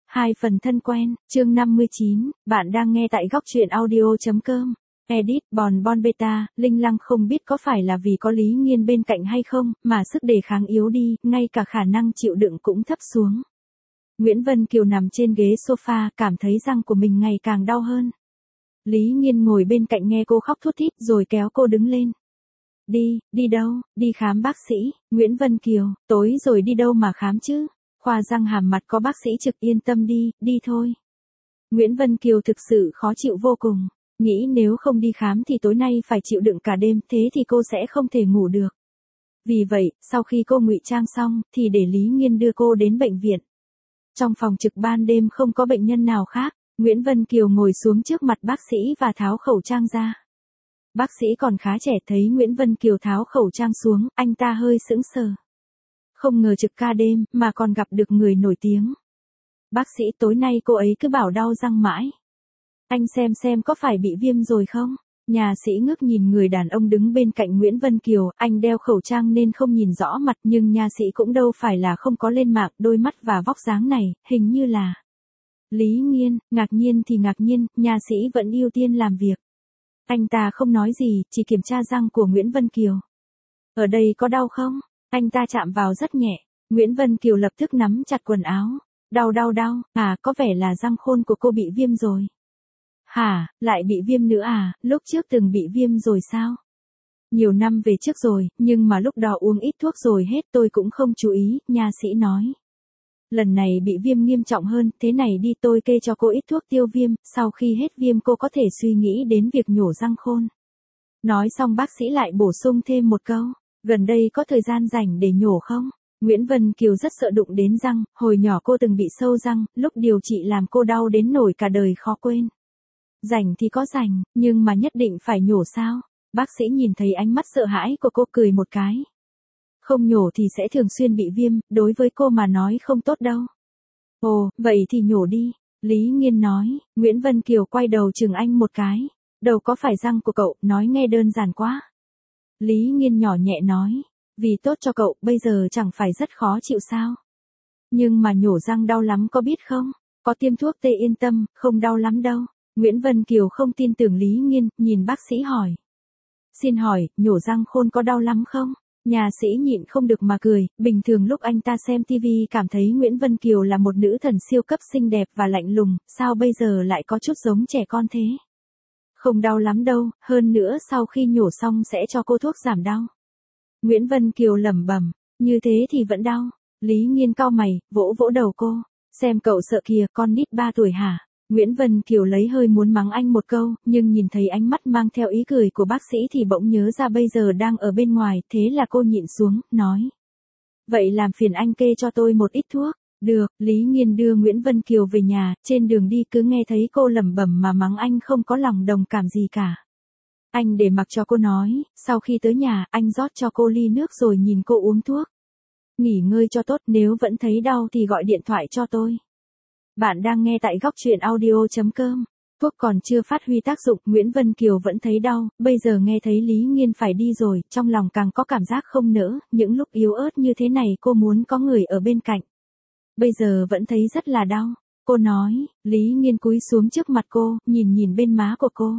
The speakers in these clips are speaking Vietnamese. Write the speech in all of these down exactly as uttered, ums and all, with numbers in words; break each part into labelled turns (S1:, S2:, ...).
S1: Hai phần thân quen, chương năm mươi chín, bạn đang nghe tại góc truyện audio.com. Edit, Bòn Bon Beta, Linh Lăng không biết có phải là vì có Lý Nghiên bên cạnh hay không, mà sức đề kháng yếu đi, ngay cả khả năng chịu đựng cũng thấp xuống. Nguyễn Vân Kiều nằm trên ghế sofa, cảm thấy răng của mình ngày càng đau hơn. Lý Nghiên ngồi bên cạnh nghe cô khóc thút thít rồi kéo cô đứng lên. Đi, đi đâu, đi khám bác sĩ. Nguyễn Vân Kiều, tối rồi đi đâu mà khám chứ? Khoa răng hàm mặt có bác sĩ trực, yên tâm đi, đi thôi. Nguyễn Vân Kiều thực sự khó chịu vô cùng, nghĩ nếu không đi khám thì tối nay phải chịu đựng cả đêm, thế thì cô sẽ không thể ngủ được. Vì vậy, sau khi cô ngụy trang xong, thì để Lý Nghiên đưa cô đến bệnh viện. Trong phòng trực ban đêm không có bệnh nhân nào khác, Nguyễn Vân Kiều ngồi xuống trước mặt bác sĩ và tháo khẩu trang ra. Bác sĩ còn khá trẻ, thấy Nguyễn Vân Kiều tháo khẩu trang xuống, anh ta hơi sững sờ. Không ngờ trực ca đêm, mà còn gặp được người nổi tiếng. Bác sĩ, tối nay cô ấy cứ bảo đau răng mãi. Anh xem xem có phải bị viêm rồi không? Nhà sĩ ngước nhìn người đàn ông đứng bên cạnh Nguyễn Vân Kiều, anh đeo khẩu trang nên không nhìn rõ mặt, nhưng nhà sĩ cũng đâu phải là không có lên mạng, đôi mắt và vóc dáng này, hình như là... Lý Nghiên, ngạc nhiên thì ngạc nhiên, nhà sĩ vẫn ưu tiên làm việc. Anh ta không nói gì, chỉ kiểm tra răng của Nguyễn Vân Kiều. Ở đây có đau không? Anh ta chạm vào rất nhẹ. Nguyễn Vân Kiều lập tức nắm chặt quần áo. Đau đau đau, à, có vẻ là răng khôn của cô bị viêm rồi. Hả, lại bị viêm nữa à, lúc trước từng bị viêm rồi sao? Nhiều năm về trước rồi, nhưng mà lúc đó uống ít thuốc rồi hết, tôi cũng không chú ý, nha sĩ nói. Lần này bị viêm nghiêm trọng hơn, thế này đi, tôi kê cho cô ít thuốc tiêu viêm, sau khi hết viêm cô có thể suy nghĩ đến việc nhổ răng khôn. Nói xong bác sĩ lại bổ sung thêm một câu, gần đây có thời gian rảnh để nhổ không? Nguyễn Vân Kiều rất sợ đụng đến răng, hồi nhỏ cô từng bị sâu răng, lúc điều trị làm cô đau đến nỗi cả đời khó quên. Rảnh thì có rảnh, nhưng mà nhất định phải nhổ sao? Bác sĩ nhìn thấy ánh mắt sợ hãi của cô cười một cái. Không nhổ thì sẽ thường xuyên bị viêm, đối với cô mà nói không tốt đâu. Ồ, vậy thì nhổ đi, Lý Nghiên nói. Nguyễn Vân Kiều quay đầu chừng anh một cái. Đâu có phải răng của cậu, nói nghe đơn giản quá. Lý Nghiên nhỏ nhẹ nói, vì tốt cho cậu, bây giờ chẳng phải rất khó chịu sao. Nhưng mà nhổ răng đau lắm có biết không? Có tiêm thuốc tê, yên tâm, không đau lắm đâu. Nguyễn Vân Kiều không tin tưởng Lý Nghiên, nhìn bác sĩ hỏi. Xin hỏi, nhổ răng khôn có đau lắm không? Nhà sĩ nhịn không được mà cười, bình thường lúc anh ta xem tivi cảm thấy Nguyễn Vân Kiều là một nữ thần siêu cấp xinh đẹp và lạnh lùng, sao bây giờ lại có chút giống trẻ con thế? Không đau lắm đâu, hơn nữa sau khi nhổ xong sẽ cho cô thuốc giảm đau. Nguyễn Vân Kiều lẩm bẩm, như thế thì vẫn đau. Lý Nghiên cau mày, vỗ vỗ đầu cô, xem cậu sợ kìa, con nít ba tuổi hả? Nguyễn Vân Kiều lấy hơi muốn mắng anh một câu, nhưng nhìn thấy ánh mắt mang theo ý cười của bác sĩ thì bỗng nhớ ra bây giờ đang ở bên ngoài, thế là cô nhịn xuống, nói. Vậy làm phiền anh kê cho tôi một ít thuốc. Được, Lý Nghiên đưa Nguyễn Vân Kiều về nhà, trên đường đi cứ nghe thấy cô lẩm bẩm mà mắng anh không có lòng đồng cảm gì cả. Anh để mặc cho cô nói, sau khi tới nhà, anh rót cho cô ly nước rồi nhìn cô uống thuốc. Nghỉ ngơi cho tốt, nếu vẫn thấy đau thì gọi điện thoại cho tôi. Bạn đang nghe tại góc truyện audio.com. Thuốc còn chưa phát huy tác dụng, Nguyễn Vân Kiều vẫn thấy đau, bây giờ nghe thấy Lý Nghiên phải đi rồi, trong lòng càng có cảm giác không nỡ, những lúc yếu ớt như thế này cô muốn có người ở bên cạnh. Bây giờ vẫn thấy rất là đau. Cô nói, Lý Nghiên cúi xuống trước mặt cô, nhìn nhìn bên má của cô.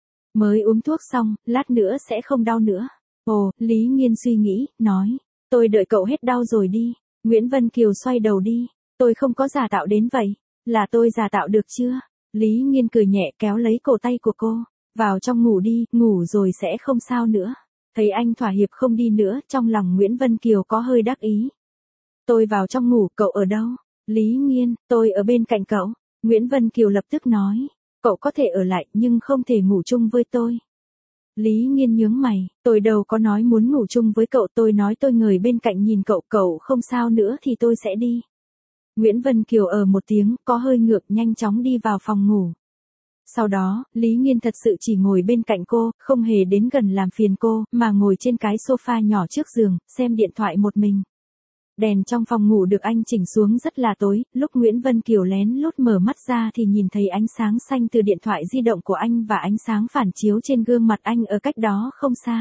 S1: Mới uống thuốc xong, lát nữa sẽ không đau nữa. Ồ, Lý Nghiên suy nghĩ, nói, tôi đợi cậu hết đau rồi đi. Nguyễn Vân Kiều xoay đầu đi, tôi không có giả tạo đến vậy, là tôi giả tạo được chưa? Lý Nghiên cười nhẹ kéo lấy cổ tay của cô, vào trong ngủ đi, ngủ rồi sẽ không sao nữa. Thấy anh thỏa hiệp không đi nữa, trong lòng Nguyễn Vân Kiều có hơi đắc ý. Tôi vào trong ngủ, cậu ở đâu? Lý Nghiên, tôi ở bên cạnh cậu. Nguyễn Vân Kiều lập tức nói, cậu có thể ở lại nhưng không thể ngủ chung với tôi. Lý Nghiên nhướng mày, tôi đâu có nói muốn ngủ chung với cậu, tôi nói tôi ngồi bên cạnh nhìn cậu, cậu không sao nữa thì tôi sẽ đi. Nguyễn Vân Kiều ở một tiếng, có hơi ngược, nhanh chóng đi vào phòng ngủ. Sau đó, Lý Nghiên thật sự chỉ ngồi bên cạnh cô, không hề đến gần làm phiền cô, mà ngồi trên cái sofa nhỏ trước giường, xem điện thoại một mình. Đèn trong phòng ngủ được anh chỉnh xuống rất là tối, lúc Nguyễn Vân Kiều lén lút mở mắt ra thì nhìn thấy ánh sáng xanh từ điện thoại di động của anh và ánh sáng phản chiếu trên gương mặt anh ở cách đó không xa.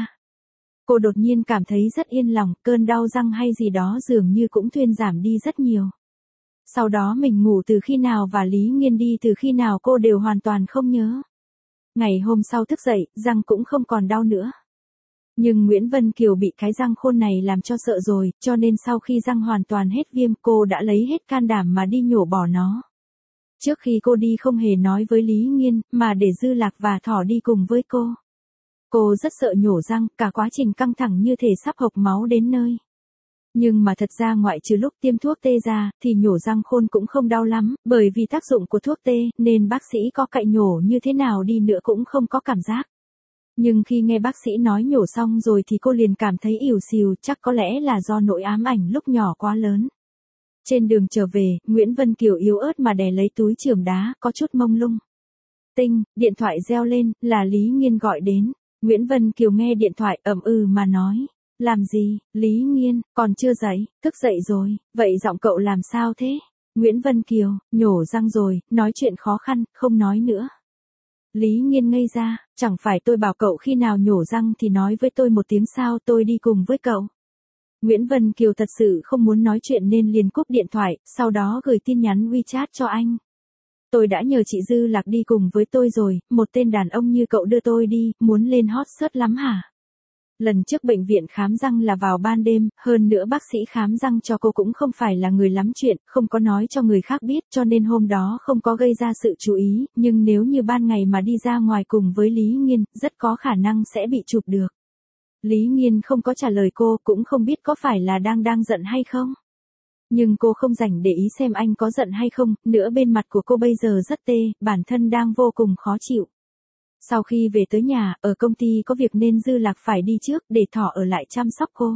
S1: Cô đột nhiên cảm thấy rất yên lòng, cơn đau răng hay gì đó dường như cũng thuyên giảm đi rất nhiều. Sau đó mình ngủ từ khi nào và Lý Nghiên đi từ khi nào cô đều hoàn toàn không nhớ. Ngày hôm sau thức dậy, răng cũng không còn đau nữa. Nhưng Nguyễn Vân Kiều bị cái răng khôn này làm cho sợ rồi, cho nên sau khi răng hoàn toàn hết viêm cô đã lấy hết can đảm mà đi nhổ bỏ nó. Trước khi cô đi không hề nói với Lý Nghiên, mà để Dư Lạc và Thỏ đi cùng với cô. Cô rất sợ nhổ răng, cả quá trình căng thẳng như thể sắp hộc máu đến nơi. Nhưng mà thật ra ngoại trừ lúc tiêm thuốc tê ra, thì nhổ răng khôn cũng không đau lắm, bởi vì tác dụng của thuốc tê, nên bác sĩ có cạy nhổ như thế nào đi nữa cũng không có cảm giác. Nhưng khi nghe bác sĩ nói nhổ xong rồi thì cô liền cảm thấy ỉu xìu, chắc có lẽ là do nỗi ám ảnh lúc nhỏ quá lớn. Trên đường trở về, Nguyễn Vân Kiều yếu ớt mà đè lấy túi chườm đá, có chút mông lung. Tinh, điện thoại reo lên, là Lý Nghiên gọi đến. Nguyễn Vân Kiều nghe điện thoại ậm ừ mà nói. Làm gì, Lý Nghiên, còn chưa dậy, thức dậy rồi, vậy giọng cậu làm sao thế? Nguyễn Vân Kiều, nhổ răng rồi, nói chuyện khó khăn, không nói nữa. Lý Nghiên ngây ra, chẳng phải tôi bảo cậu khi nào nhổ răng thì nói với tôi một tiếng sao tôi đi cùng với cậu. Nguyễn Vân Kiều thật sự không muốn nói chuyện nên liền cúp điện thoại, sau đó gửi tin nhắn WeChat cho anh. Tôi đã nhờ chị Dư Lạc đi cùng với tôi rồi, một tên đàn ông như cậu đưa tôi đi, muốn lên hot search lắm hả? Lần trước bệnh viện khám răng là vào ban đêm, hơn nữa bác sĩ khám răng cho cô cũng không phải là người lắm chuyện, không có nói cho người khác biết cho nên hôm đó không có gây ra sự chú ý, nhưng nếu như ban ngày mà đi ra ngoài cùng với Lý Nghiên, rất có khả năng sẽ bị chụp được. Lý Nghiên không có trả lời cô, cũng không biết có phải là đang đang giận hay không. Nhưng cô không rảnh để ý xem anh có giận hay không, nữa bên mặt của cô bây giờ rất tê, bản thân đang vô cùng khó chịu. Sau khi về tới nhà, ở công ty có việc nên Dư Lạc phải đi trước để Thỏ ở lại chăm sóc cô.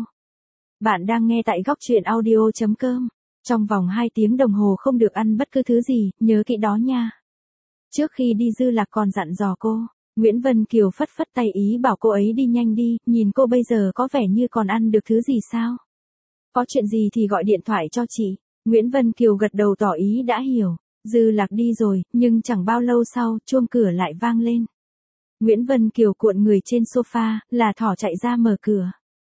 S1: Bạn đang nghe tại góc truyện audio chấm com. Trong vòng hai tiếng đồng hồ không được ăn bất cứ thứ gì, nhớ kỹ đó nha. Trước khi đi Dư Lạc còn dặn dò cô. Nguyễn Vân Kiều phất phất tay ý bảo cô ấy đi nhanh đi, nhìn cô bây giờ có vẻ như còn ăn được thứ gì sao? Có chuyện gì thì gọi điện thoại cho chị. Nguyễn Vân Kiều gật đầu tỏ ý đã hiểu. Dư Lạc đi rồi, nhưng chẳng bao lâu sau, chuông cửa lại vang lên. Nguyễn Vân Kiều cuộn người trên sofa, là Thỏ chạy ra mở cửa.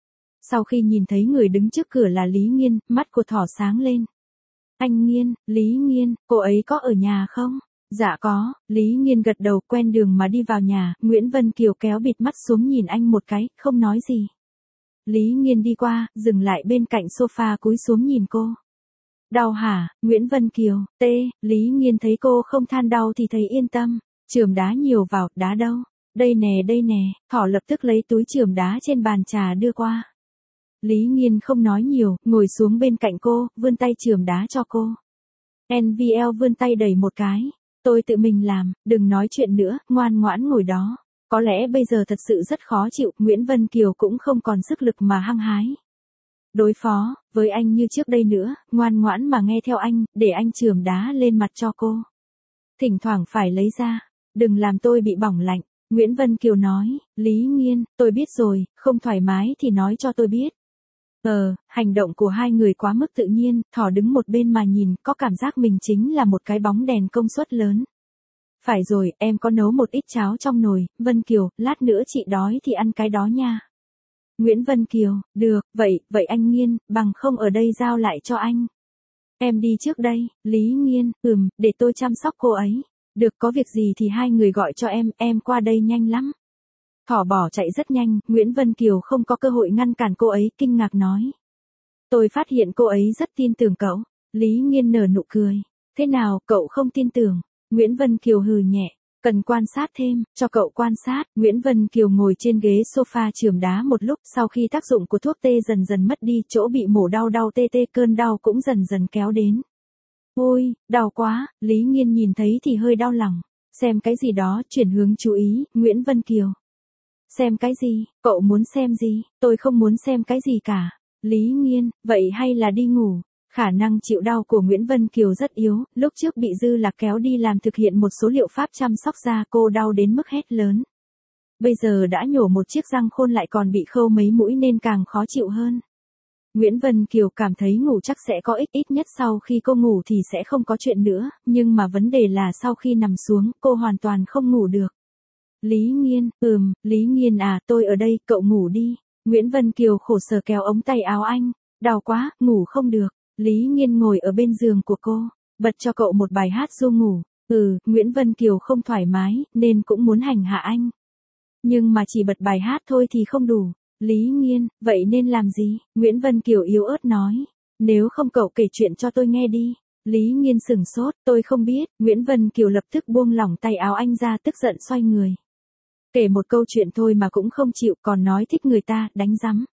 S1: Sau khi nhìn thấy người đứng trước cửa là Lý Nghiên, mắt của Thỏ sáng lên. Anh Nghiên, Lý Nghiên, cô ấy có ở nhà không? Dạ có, Lý Nghiên gật đầu quen đường mà đi vào nhà, Nguyễn Vân Kiều kéo bịt mắt xuống nhìn anh một cái, không nói gì. Lý Nghiên đi qua, dừng lại bên cạnh sofa cúi xuống nhìn cô. Đau hả, Nguyễn Vân Kiều, tê, Lý Nghiên thấy cô không than đau thì thấy yên tâm, chườm đá nhiều vào, đá đâu? Đây nè đây nè, Thỏ lập tức lấy túi chườm đá trên bàn trà đưa qua. Lý Nghiên không nói nhiều, ngồi xuống bên cạnh cô, vươn tay chườm đá cho cô. en vê lờ vươn tay đẩy một cái. Tôi tự mình làm, đừng nói chuyện nữa, ngoan ngoãn ngồi đó. Có lẽ bây giờ thật sự rất khó chịu, Nguyễn Vân Kiều cũng không còn sức lực mà hăng hái. Đối phó, với anh như trước đây nữa, ngoan ngoãn mà nghe theo anh, để anh chườm đá lên mặt cho cô. Thỉnh thoảng phải lấy ra, đừng làm tôi bị bỏng lạnh. Nguyễn Vân Kiều nói, Lý Nghiên, tôi biết rồi, không thoải mái thì nói cho tôi biết. Ờ, hành động của hai người quá mức tự nhiên, Thỏ đứng một bên mà nhìn, có cảm giác mình chính là một cái bóng đèn công suất lớn. Phải rồi, em có nấu một ít cháo trong nồi, Vân Kiều, lát nữa chị đói thì ăn cái đó nha. Nguyễn Vân Kiều, được, vậy, vậy anh Nghiên, bằng không ở đây giao lại cho anh. Em đi trước đây, Lý Nghiên, ừm, để tôi chăm sóc cô ấy. Được, có việc gì thì hai người gọi cho em, em qua đây nhanh lắm. Thỏ bỏ chạy rất nhanh, Nguyễn Vân Kiều không có cơ hội ngăn cản cô ấy, kinh ngạc nói. Tôi phát hiện cô ấy rất tin tưởng cậu. Lý Nghiên nở nụ cười. Thế nào, cậu không tin tưởng? Nguyễn Vân Kiều hừ nhẹ. Cần quan sát thêm, cho cậu quan sát. Nguyễn Vân Kiều ngồi trên ghế sofa chườm đá một lúc, sau khi tác dụng của thuốc tê dần dần mất đi, chỗ bị mổ đau đau tê tê cơn đau cũng dần dần kéo đến. Ôi, đau quá, Lý Nghiên nhìn thấy thì hơi đau lòng. Xem cái gì đó, chuyển hướng chú ý, Nguyễn Vân Kiều. Xem cái gì, cậu muốn xem gì, tôi không muốn xem cái gì cả. Lý Nghiên, vậy hay là đi ngủ? Khả năng chịu đau của Nguyễn Vân Kiều rất yếu, lúc trước bị Dư Lạc kéo đi làm thực hiện một số liệu pháp chăm sóc da cô đau đến mức hét lớn. Bây giờ đã nhổ một chiếc răng khôn lại còn bị khâu mấy mũi nên càng khó chịu hơn. Nguyễn Vân Kiều cảm thấy ngủ chắc sẽ có ích, ít nhất sau khi cô ngủ thì sẽ không có chuyện nữa, nhưng mà vấn đề là sau khi nằm xuống, cô hoàn toàn không ngủ được. Lý Nghiên, ừm, Lý Nghiên à, tôi ở đây, cậu ngủ đi. Nguyễn Vân Kiều khổ sở kéo ống tay áo anh, đau quá, ngủ không được. Lý Nghiên ngồi ở bên giường của cô, bật cho cậu một bài hát ru ngủ. Ừ, Nguyễn Vân Kiều không thoải mái, nên cũng muốn hành hạ anh. Nhưng mà chỉ bật bài hát thôi thì không đủ. Lý Nghiên, vậy nên làm gì? Nguyễn Vân Kiều yếu ớt nói. Nếu không cậu kể chuyện cho tôi nghe đi. Lý Nghiên sửng sốt, tôi không biết. Nguyễn Vân Kiều lập tức buông lỏng tay áo anh ra, tức giận xoay người. Kể một câu chuyện thôi mà cũng không chịu, còn nói thích người ta, đánh rắm.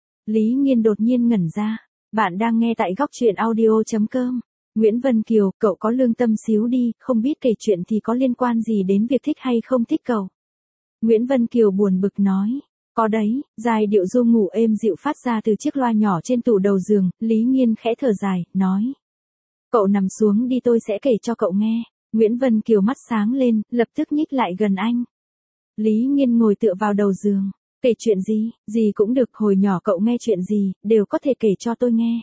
S1: Lý Nghiên đột nhiên ngẩn ra. Bạn đang nghe tại góc truyện audio chấm com. Nguyễn Vân Kiều, cậu có lương tâm xíu đi, không biết kể chuyện thì có liên quan gì đến việc thích hay không thích cậu. Nguyễn Vân Kiều buồn bực nói. Có đấy, giai điệu ru ngủ êm dịu phát ra từ chiếc loa nhỏ trên tủ đầu giường. Lý Nghiên khẽ thở dài, nói. Cậu nằm xuống đi, tôi sẽ kể cho cậu nghe. Nguyễn Vân Kiều mắt sáng lên, lập tức nhích lại gần anh. Lý Nghiên ngồi tựa vào đầu giường. Kể chuyện gì, gì cũng được, hồi nhỏ cậu nghe chuyện gì, đều có thể kể cho tôi nghe.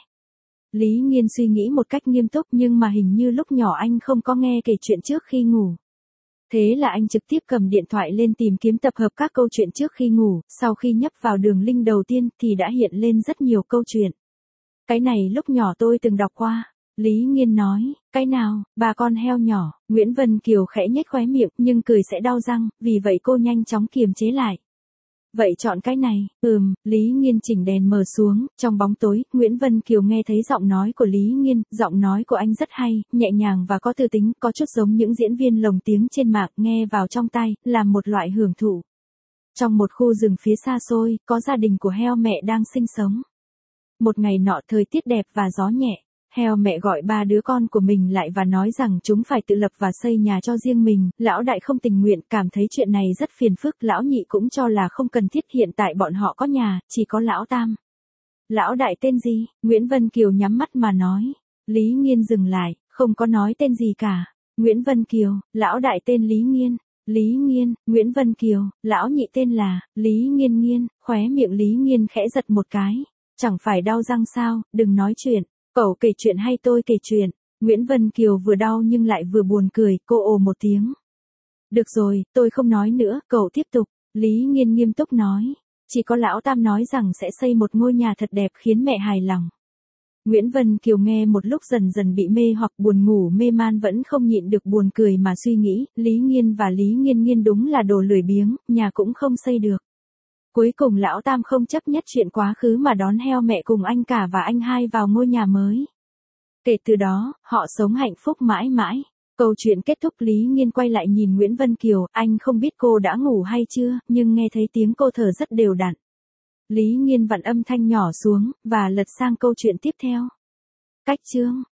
S1: Lý Nghiên suy nghĩ một cách nghiêm túc, nhưng mà hình như lúc nhỏ anh không có nghe kể chuyện trước khi ngủ. Thế là anh trực tiếp cầm điện thoại lên tìm kiếm tập hợp các câu chuyện trước khi ngủ, sau khi nhấp vào đường link đầu tiên thì đã hiện lên rất nhiều câu chuyện. Cái này lúc nhỏ tôi từng đọc qua. Lý Nghiên nói, cái nào, bà con heo nhỏ. Nguyễn Vân Kiều khẽ nhếch khóe miệng, nhưng cười sẽ đau răng, vì vậy cô nhanh chóng kiềm chế lại. Vậy chọn cái này. Ừm, Lý Nghiên chỉnh đèn mờ xuống, trong bóng tối, Nguyễn Vân Kiều nghe thấy giọng nói của Lý Nghiên, giọng nói của anh rất hay, nhẹ nhàng và có tư tính, có chút giống những diễn viên lồng tiếng trên mạng, nghe vào trong tai, là một loại hưởng thụ. Trong một khu rừng phía xa xôi, có gia đình của heo mẹ đang sinh sống. Một ngày nọ thời tiết đẹp và gió nhẹ. Heo mẹ gọi ba đứa con của mình lại và nói rằng chúng phải tự lập và xây nhà cho riêng mình. Lão đại không tình nguyện, cảm thấy chuyện này rất phiền phức. Lão nhị cũng cho là không cần thiết, hiện tại bọn họ có nhà, chỉ có lão tam. Lão đại tên gì? Nguyễn Vân Kiều nhắm mắt mà nói. Lý Nghiên dừng lại, không có nói tên gì cả. Nguyễn Vân Kiều, lão đại tên Lý Nghiên. Lý Nghiên, Nguyễn Vân Kiều, lão nhị tên là Lý Nghiên Nghiên. Khóe miệng Lý Nghiên khẽ giật một cái. Chẳng phải đau răng sao, đừng nói chuyện. Cậu kể chuyện hay tôi kể chuyện? Nguyễn Vân Kiều vừa đau nhưng lại vừa buồn cười, cô ồ một tiếng. Được rồi, tôi không nói nữa, cậu tiếp tục. Lý Nghiên nghiêm túc nói. Chỉ có lão tam nói rằng sẽ xây một ngôi nhà thật đẹp khiến mẹ hài lòng. Nguyễn Vân Kiều nghe một lúc dần dần bị mê hoặc buồn ngủ mê man, vẫn không nhịn được buồn cười mà suy nghĩ, Lý Nghiên và Lý Nghiên Nghiên đúng là đồ lười biếng, nhà cũng không xây được. Cuối cùng lão tam không chấp nhất chuyện quá khứ mà đón heo mẹ cùng anh cả và anh hai vào ngôi nhà mới. Kể từ đó, họ sống hạnh phúc mãi mãi. Câu chuyện kết thúc. Lý Nghiên quay lại nhìn Nguyễn Vân Kiều, anh không biết cô đã ngủ hay chưa, nhưng nghe thấy tiếng cô thở rất đều đặn. Lý Nghiên vặn âm thanh nhỏ xuống, và lật sang câu chuyện tiếp theo. Cách chương